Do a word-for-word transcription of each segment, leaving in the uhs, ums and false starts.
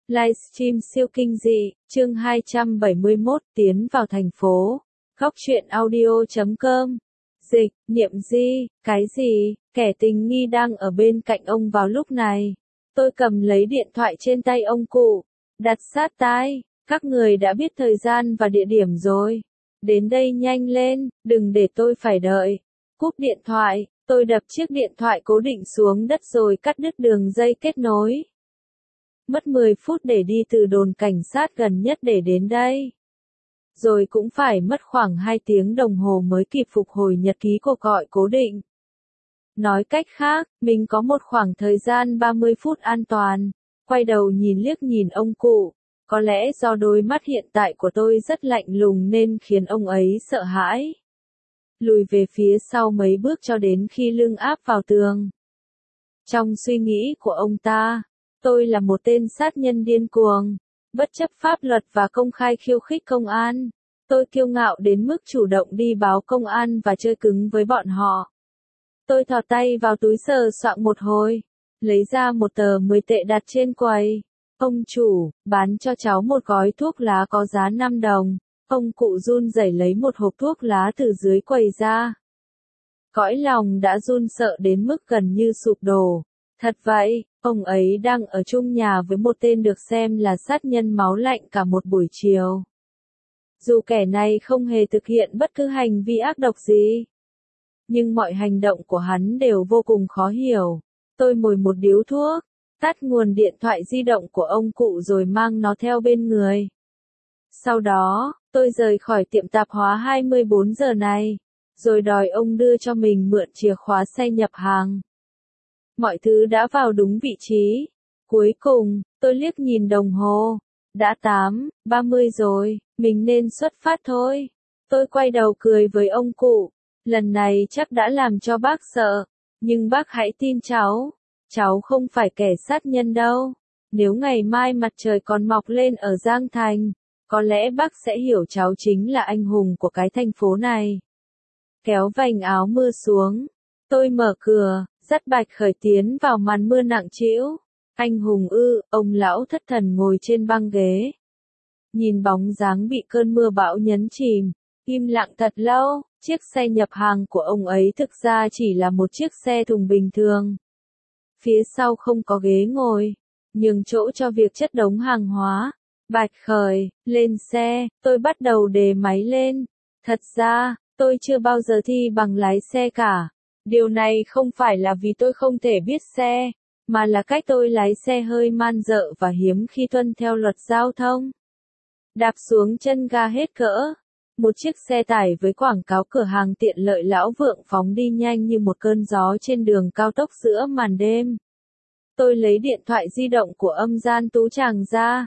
Livestream siêu kinh dị, chương hai trăm bảy mươi mốt, tiến vào thành phố. Góc truyện audio chấm com. Dịch, Niệm Di, cái gì? Kẻ tình nghi đang ở bên cạnh ông vào lúc này. Tôi cầm lấy điện thoại trên tay ông cụ, đặt sát tai. Các người đã biết thời gian và địa điểm rồi. Đến đây nhanh lên, đừng để tôi phải đợi. Cúp điện thoại, tôi đập chiếc điện thoại cố định xuống đất rồi cắt đứt đường dây kết nối. Mất mười phút để đi từ đồn cảnh sát gần nhất để đến đây. Rồi cũng phải mất khoảng hai tiếng đồng hồ mới kịp phục hồi nhật ký cuộc gọi cố định. Nói cách khác, mình có một khoảng thời gian ba mươi phút an toàn. Quay đầu nhìn liếc nhìn ông cụ. Có lẽ do đôi mắt hiện tại của tôi rất lạnh lùng nên khiến ông ấy sợ hãi. Lùi về phía sau mấy bước cho đến khi lưng áp vào tường. Trong suy nghĩ của ông ta, tôi là một tên sát nhân điên cuồng, bất chấp pháp luật và công khai khiêu khích công an. Tôi kiêu ngạo đến mức chủ động đi báo công an và chơi cứng với bọn họ. Tôi thò tay vào túi sờ soạng một hồi, lấy ra một tờ mười tệ đặt trên quầy. Ông chủ, bán cho cháu một gói thuốc lá có giá năm đồng. Ông cụ run rẩy lấy một hộp thuốc lá từ dưới quầy ra. Cõi lòng đã run sợ đến mức gần như sụp đổ. Thật vậy, ông ấy đang ở chung nhà với một tên được xem là sát nhân máu lạnh cả một buổi chiều. Dù kẻ này không hề thực hiện bất cứ hành vi ác độc gì, nhưng mọi hành động của hắn đều vô cùng khó hiểu. Tôi mồi một điếu thuốc, tắt nguồn điện thoại di động của ông cụ rồi mang nó theo bên người. Sau đó, tôi rời khỏi tiệm tạp hóa hai mươi bốn giờ này, rồi đòi ông đưa cho mình mượn chìa khóa xe nhập hàng. Mọi thứ đã vào đúng vị trí. Cuối cùng, tôi liếc nhìn đồng hồ. Đã tám, ba mươi rồi, mình nên xuất phát thôi. Tôi quay đầu cười với ông cụ. Lần này chắc đã làm cho bác sợ. Nhưng bác hãy tin cháu. Cháu không phải kẻ sát nhân đâu. Nếu ngày mai mặt trời còn mọc lên ở Giang Thành, có lẽ bác sẽ hiểu cháu chính là anh hùng của cái thành phố này. Kéo vành áo mưa xuống. Tôi mở cửa, dắt Bạch Khởi tiến vào màn mưa nặng trĩu. Anh hùng ư, ông lão thất thần ngồi trên băng ghế. Nhìn bóng dáng bị cơn mưa bão nhấn chìm, im lặng thật lâu. Chiếc xe nhập hàng của ông ấy thực ra chỉ là một chiếc xe thùng bình thường. Phía sau không có ghế ngồi, nhường chỗ cho việc chất đống hàng hóa. Bạch Khởi, lên xe, tôi bắt đầu đề máy lên. Thật ra, tôi chưa bao giờ thi bằng lái xe cả. Điều này không phải là vì tôi không thể biết xe, mà là cách tôi lái xe hơi man dợ và hiếm khi tuân theo luật giao thông. Đạp xuống chân ga hết cỡ. Một chiếc xe tải với quảng cáo cửa hàng tiện lợi Lão Vượng phóng đi nhanh như một cơn gió trên đường cao tốc giữa màn đêm. Tôi lấy điện thoại di động của âm gian Tú Tràng ra.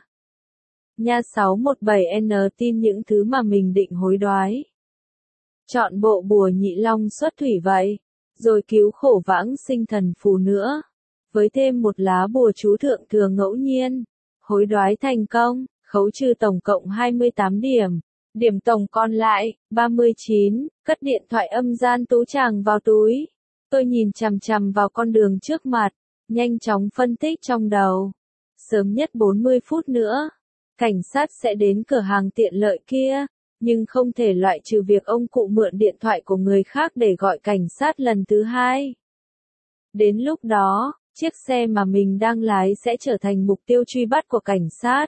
Nha sáu một bảy N tin những thứ mà mình định hối đoái. Chọn bộ bùa nhị long xuất thủy vậy, rồi cứu khổ vãng sinh thần phù nữa. Với thêm một lá bùa chú thượng thừa ngẫu nhiên. Hối đoái thành công, khấu trừ tổng cộng hai mươi tám điểm. Điểm tổng còn lại, ba mươi chín, cất điện thoại âm gian Tú Tràng vào túi. Tôi nhìn chằm chằm vào con đường trước mặt, nhanh chóng phân tích trong đầu. Sớm nhất bốn mươi phút nữa, cảnh sát sẽ đến cửa hàng tiện lợi kia, nhưng không thể loại trừ việc ông cụ mượn điện thoại của người khác để gọi cảnh sát lần thứ hai. Đến lúc đó, chiếc xe mà mình đang lái sẽ trở thành mục tiêu truy bắt của cảnh sát.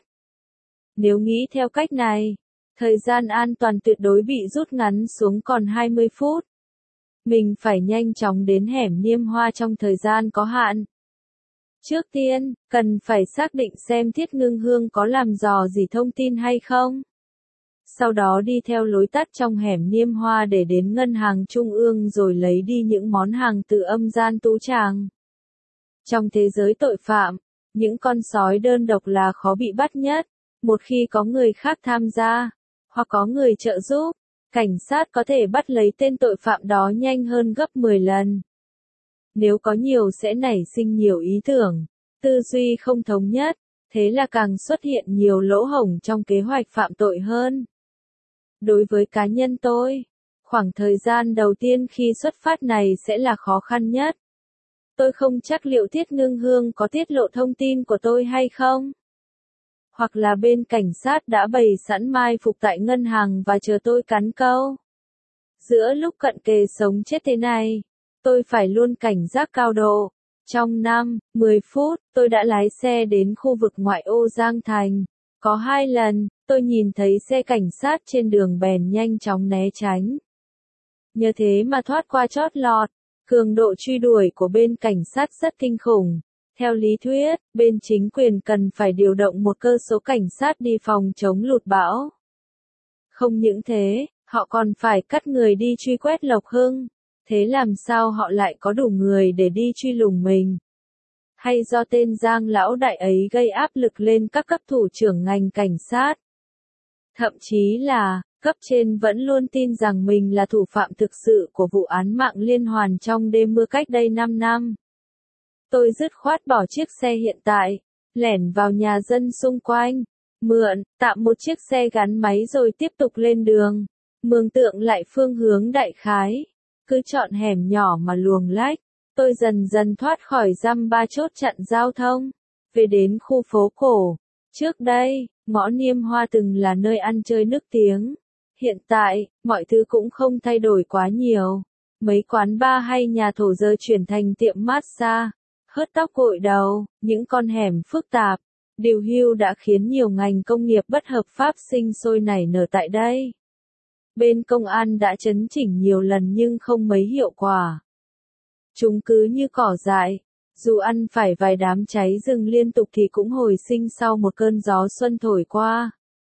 Nếu nghĩ theo cách này, thời gian an toàn tuyệt đối bị rút ngắn xuống còn hai mươi phút. Mình phải nhanh chóng đến hẻm Niêm Hoa trong thời gian có hạn. Trước tiên, cần phải xác định xem Thiết Ngưng Hương có làm dò gì thông tin hay không. Sau đó đi theo lối tắt trong hẻm Niêm Hoa để đến ngân hàng trung ương rồi lấy đi những món hàng từ âm gian Tú Tràng. Trong thế giới tội phạm, những con sói đơn độc là khó bị bắt nhất. Một khi có người khác tham gia, hoặc có người trợ giúp, cảnh sát có thể bắt lấy tên tội phạm đó nhanh hơn gấp mười lần. Nếu có nhiều sẽ nảy sinh nhiều ý tưởng, tư duy không thống nhất, thế là càng xuất hiện nhiều lỗ hổng trong kế hoạch phạm tội hơn. Đối với cá nhân tôi, khoảng thời gian đầu tiên khi xuất phát này sẽ là khó khăn nhất. Tôi không chắc liệu Thiết Ngưng Hương có tiết lộ thông tin của tôi hay không. Hoặc là bên cảnh sát đã bày sẵn mai phục tại ngân hàng và chờ tôi cắn câu. Giữa lúc cận kề sống chết thế này, tôi phải luôn cảnh giác cao độ. Trong năm, mười phút, tôi đã lái xe đến khu vực ngoại ô Giang Thành. Có hai lần, tôi nhìn thấy xe cảnh sát trên đường bèn nhanh chóng né tránh. Nhờ thế mà thoát qua chót lọt. Cường độ truy đuổi của bên cảnh sát rất kinh khủng. Theo lý thuyết, bên chính quyền cần phải điều động một cơ số cảnh sát đi phòng chống lụt bão. Không những thế, họ còn phải cắt người đi truy quét Lộc Hưng. Thế làm sao họ lại có đủ người để đi truy lùng mình? Hay do tên Giang lão đại ấy gây áp lực lên các cấp thủ trưởng ngành cảnh sát? Thậm chí là, cấp trên vẫn luôn tin rằng mình là thủ phạm thực sự của vụ án mạng liên hoàn trong đêm mưa cách đây năm năm. Tôi dứt khoát bỏ chiếc xe hiện tại, lẻn vào nhà dân xung quanh, mượn, tạm một chiếc xe gắn máy rồi tiếp tục lên đường, mường tượng lại phương hướng đại khái. Cứ chọn hẻm nhỏ mà luồng lách, tôi dần dần thoát khỏi dăm ba chốt chặn giao thông, về đến khu phố cổ. Trước đây, ngõ Niêm Hoa từng là nơi ăn chơi nức tiếng. Hiện tại, mọi thứ cũng không thay đổi quá nhiều. Mấy quán bar hay nhà thổ giờ chuyển thành tiệm massage, hớt tóc gội đầu, những con hẻm phức tạp. Điều hưu đã khiến nhiều ngành công nghiệp bất hợp pháp sinh sôi nảy nở tại đây. Bên công an đã chấn chỉnh nhiều lần nhưng không mấy hiệu quả. Chúng cứ như cỏ dại, dù ăn phải vài đám cháy rừng liên tục thì cũng hồi sinh sau một cơn gió xuân thổi qua.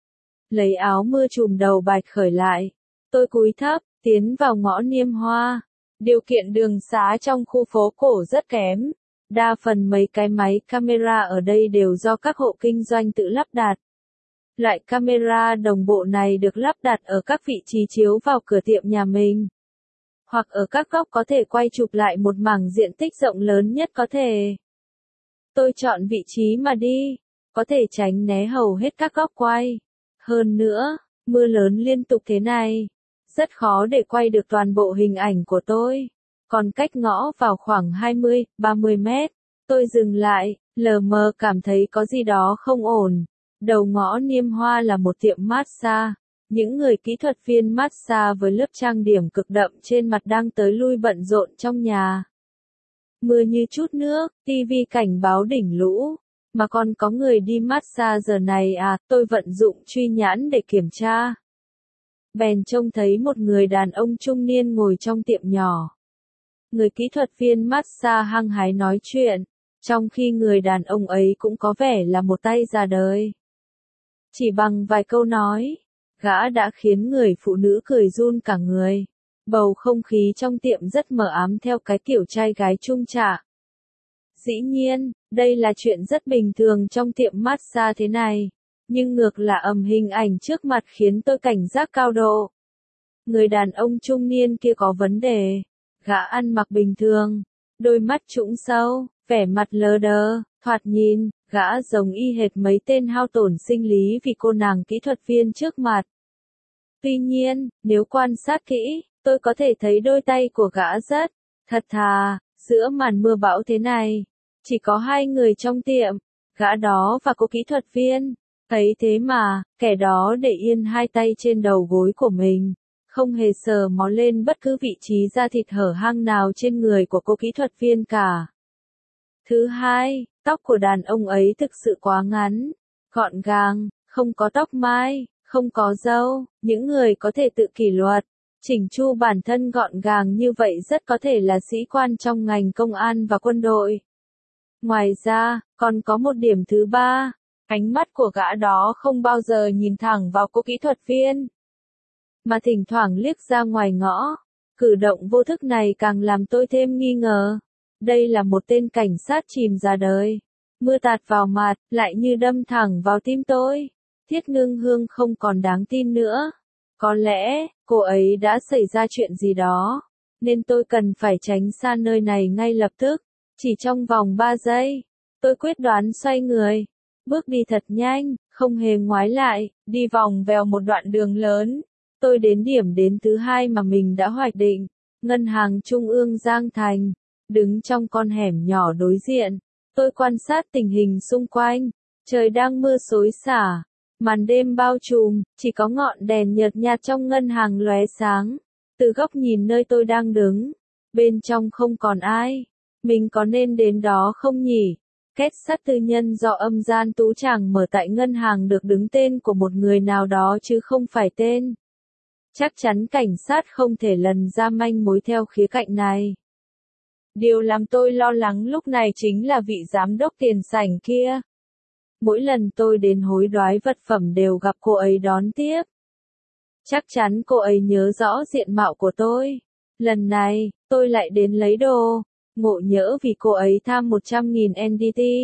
Lấy áo mưa trùm đầu bạch khởi lại, tôi cúi thấp, tiến vào ngõ Niêm Hoa. Điều kiện đường xá trong khu phố cổ rất kém. Đa phần mấy cái máy camera ở đây đều do các hộ kinh doanh tự lắp đặt. Loại camera đồng bộ này được lắp đặt ở các vị trí chiếu vào cửa tiệm nhà mình, hoặc ở các góc có thể quay chụp lại một mảng diện tích rộng lớn nhất có thể. Tôi chọn vị trí mà đi, có thể tránh né hầu hết các góc quay. Hơn nữa, mưa lớn liên tục thế này, rất khó để quay được toàn bộ hình ảnh của tôi. Còn cách ngõ vào khoảng hai mươi, ba mươi mét, tôi dừng lại, lờ mờ cảm thấy có gì đó không ổn. Đầu ngõ Niêm Hoa là một tiệm massage. Những người kỹ thuật viên massage với lớp trang điểm cực đậm trên mặt đang tới lui bận rộn trong nhà. Mưa như chút nước, tivi cảnh báo đỉnh lũ. Mà còn có người đi massage giờ này à, tôi vận dụng truy nhãn để kiểm tra. Bèn trông thấy một người đàn ông trung niên ngồi trong tiệm nhỏ. Người kỹ thuật viên massage hăng hái nói chuyện, trong khi người đàn ông ấy cũng có vẻ là một tay già đời. Chỉ bằng vài câu nói, gã đã khiến người phụ nữ cười run cả người. Bầu không khí trong tiệm rất mờ ám theo cái kiểu trai gái chung chạ. Dĩ nhiên, đây là chuyện rất bình thường trong tiệm massage thế này, nhưng ngược là ầm hình ảnh trước mặt khiến tôi cảnh giác cao độ. Người đàn ông trung niên kia có vấn đề. Gã ăn mặc bình thường, đôi mắt trũng sâu, vẻ mặt lờ đờ, thoạt nhìn, gã giống y hệt mấy tên hao tổn sinh lý vì cô nàng kỹ thuật viên trước mặt. Tuy nhiên, nếu quan sát kỹ, tôi có thể thấy đôi tay của gã rất thật thà. Giữa màn mưa bão thế này, chỉ có hai người trong tiệm, gã đó và cô kỹ thuật viên. Thấy thế mà, kẻ đó để yên hai tay trên đầu gối của mình, không hề sờ mó lên bất cứ vị trí da thịt hở hang nào trên người của cô kỹ thuật viên cả. Thứ hai, tóc của đàn ông ấy thực sự quá ngắn, gọn gàng, không có tóc mai, không có râu. Những người có thể tự kỷ luật, chỉnh chu bản thân gọn gàng như vậy rất có thể là sĩ quan trong ngành công an và quân đội. Ngoài ra, còn có một điểm thứ ba, ánh mắt của gã đó không bao giờ nhìn thẳng vào cô kỹ thuật viên, mà thỉnh thoảng liếc ra ngoài ngõ. Cử động vô thức này càng làm tôi thêm nghi ngờ. Đây là một tên cảnh sát chìm ra đời. Mưa tạt vào mặt, lại như đâm thẳng vào tim tôi. Thiết Ngưng Hương không còn đáng tin nữa. Có lẽ, cô ấy đã xảy ra chuyện gì đó, nên tôi cần phải tránh xa nơi này ngay lập tức. Chỉ trong vòng ba giây, tôi quyết đoán xoay người, bước đi thật nhanh, không hề ngoái lại, đi vòng vèo một đoạn đường lớn. Tôi đến điểm đến thứ hai mà mình đã hoạch định, Ngân hàng Trung ương Giang Thành. Đứng trong con hẻm nhỏ đối diện, tôi quan sát tình hình xung quanh. Trời đang mưa xối xả, màn đêm bao trùm, chỉ có ngọn đèn nhợt nhạt trong ngân hàng lóe sáng. Từ góc nhìn nơi tôi đang đứng, bên trong không còn ai. Mình có nên đến đó không nhỉ? Kết sắt tư nhân do âm gian tú tràng mở tại ngân hàng được đứng tên của một người nào đó chứ không phải tên. Chắc chắn cảnh sát không thể lần ra manh mối theo khía cạnh này. Điều làm tôi lo lắng lúc này chính là vị giám đốc tiền sảnh kia. Mỗi lần tôi đến hối đoái vật phẩm đều gặp cô ấy đón tiếp. Chắc chắn cô ấy nhớ rõ diện mạo của tôi. Lần này, tôi lại đến lấy đồ. Ngộ nhỡ vì cô ấy tham một trăm nghìn en đê tê.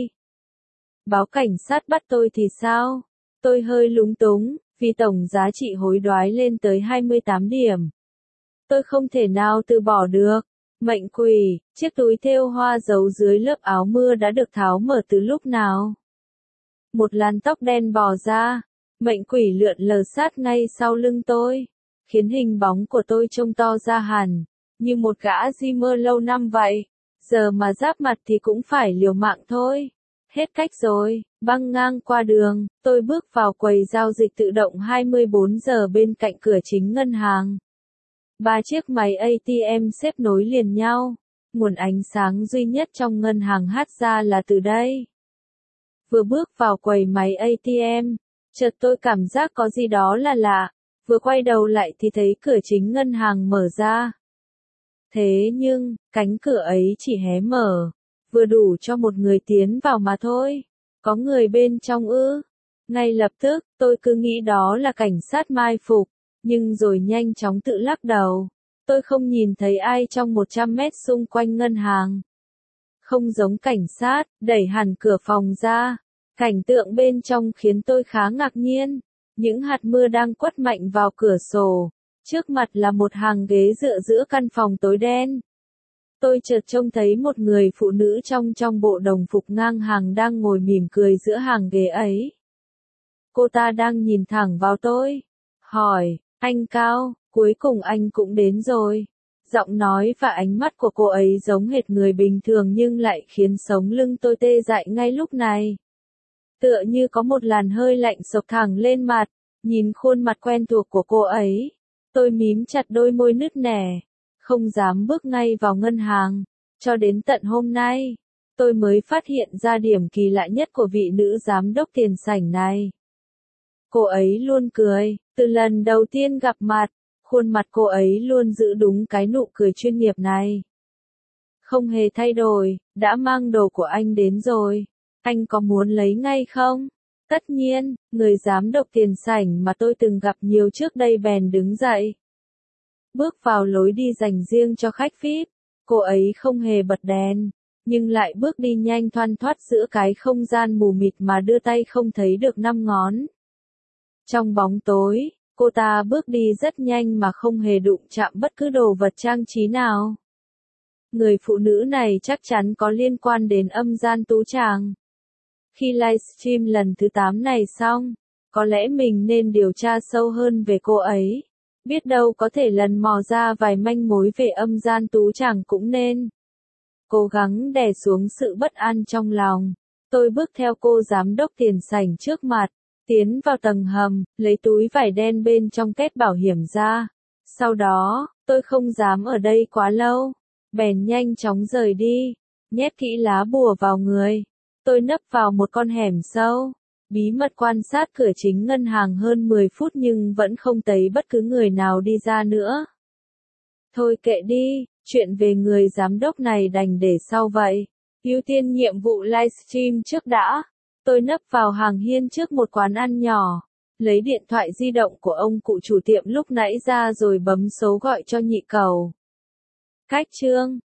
Báo cảnh sát bắt tôi thì sao? Tôi hơi lúng túng, vì tổng giá trị hối đoái lên tới hai mươi tám điểm. Tôi không thể nào từ bỏ được. Mệnh quỷ, chiếc túi thêu hoa giấu dưới lớp áo mưa đã được tháo mở từ lúc nào? Một làn tóc đen bò ra. Mệnh quỷ lượn lờ sát ngay sau lưng tôi, khiến hình bóng của tôi trông to ra hẳn, như một gã dreamer lâu năm vậy. Giờ mà giáp mặt thì cũng phải liều mạng thôi. Hết cách rồi, băng ngang qua đường, tôi bước vào quầy giao dịch tự động hai mươi bốn giờ bên cạnh cửa chính ngân hàng. Ba chiếc máy a tê em xếp nối liền nhau, nguồn ánh sáng duy nhất trong ngân hàng hát ra là từ đây. Vừa bước vào quầy máy a tê em, chợt tôi cảm giác có gì đó là lạ, vừa quay đầu lại thì thấy cửa chính ngân hàng mở ra. Thế nhưng, cánh cửa ấy chỉ hé mở, vừa đủ cho một người tiến vào mà thôi. Có người bên trong ư? Ngay lập tức, tôi cứ nghĩ đó là cảnh sát mai phục, nhưng rồi nhanh chóng tự lắc đầu. Tôi không nhìn thấy ai trong một trăm mét xung quanh ngân hàng. Không giống cảnh sát, đẩy hẳn cửa phòng ra. Cảnh tượng bên trong khiến tôi khá ngạc nhiên. Những hạt mưa đang quất mạnh vào cửa sổ. Trước mặt là một hàng ghế dựa giữa căn phòng tối đen. Tôi chợt trông thấy một người phụ nữ trong trong bộ đồng phục ngang hàng đang ngồi mỉm cười giữa hàng ghế ấy. Cô ta đang nhìn thẳng vào tôi. Hỏi, anh Cao, cuối cùng anh cũng đến rồi. Giọng nói và ánh mắt của cô ấy giống hệt người bình thường nhưng lại khiến sống lưng tôi tê dại ngay lúc này. Tựa như có một làn hơi lạnh xộc thẳng lên mặt, nhìn khuôn mặt quen thuộc của cô ấy. Tôi mím chặt đôi môi nứt nẻ, không dám bước ngay vào ngân hàng. Cho đến tận hôm nay, tôi mới phát hiện ra điểm kỳ lạ nhất của vị nữ giám đốc tiền sảnh này. Cô ấy luôn cười, từ lần đầu tiên gặp mặt, khuôn mặt cô ấy luôn giữ đúng cái nụ cười chuyên nghiệp này. Không hề thay đổi, đã mang đồ của anh đến rồi. Anh có muốn lấy ngay không? Tất nhiên, người giám đốc tiền sảnh mà tôi từng gặp nhiều trước đây bèn đứng dậy. Bước vào lối đi dành riêng cho khách vi ai pi, cô ấy không hề bật đèn, nhưng lại bước đi nhanh thoăn thoắt giữa cái không gian mù mịt mà đưa tay không thấy được năm ngón. Trong bóng tối, cô ta bước đi rất nhanh mà không hề đụng chạm bất cứ đồ vật trang trí nào. Người phụ nữ này chắc chắn có liên quan đến âm gian tú tràng. Khi livestream lần thứ tám này xong, có lẽ mình nên điều tra sâu hơn về cô ấy. Biết đâu có thể lần mò ra vài manh mối về âm gian tú tràng cũng nên. Cố gắng đè xuống sự bất an trong lòng. Tôi bước theo cô giám đốc tiền sảnh trước mặt, tiến vào tầng hầm, lấy túi vải đen bên trong két bảo hiểm ra. Sau đó, tôi không dám ở đây quá lâu, bèn nhanh chóng rời đi, nhét kỹ lá bùa vào người. Tôi nấp vào một con hẻm sâu, bí mật quan sát cửa chính ngân hàng hơn mười phút nhưng vẫn không thấy bất cứ người nào đi ra nữa. Thôi kệ đi, chuyện về người giám đốc này đành để sau vậy. Ưu tiên nhiệm vụ livestream trước đã. Tôi nấp vào hàng hiên trước một quán ăn nhỏ, lấy điện thoại di động của ông cụ chủ tiệm lúc nãy ra rồi bấm số gọi cho nhị cẩu. Cách chương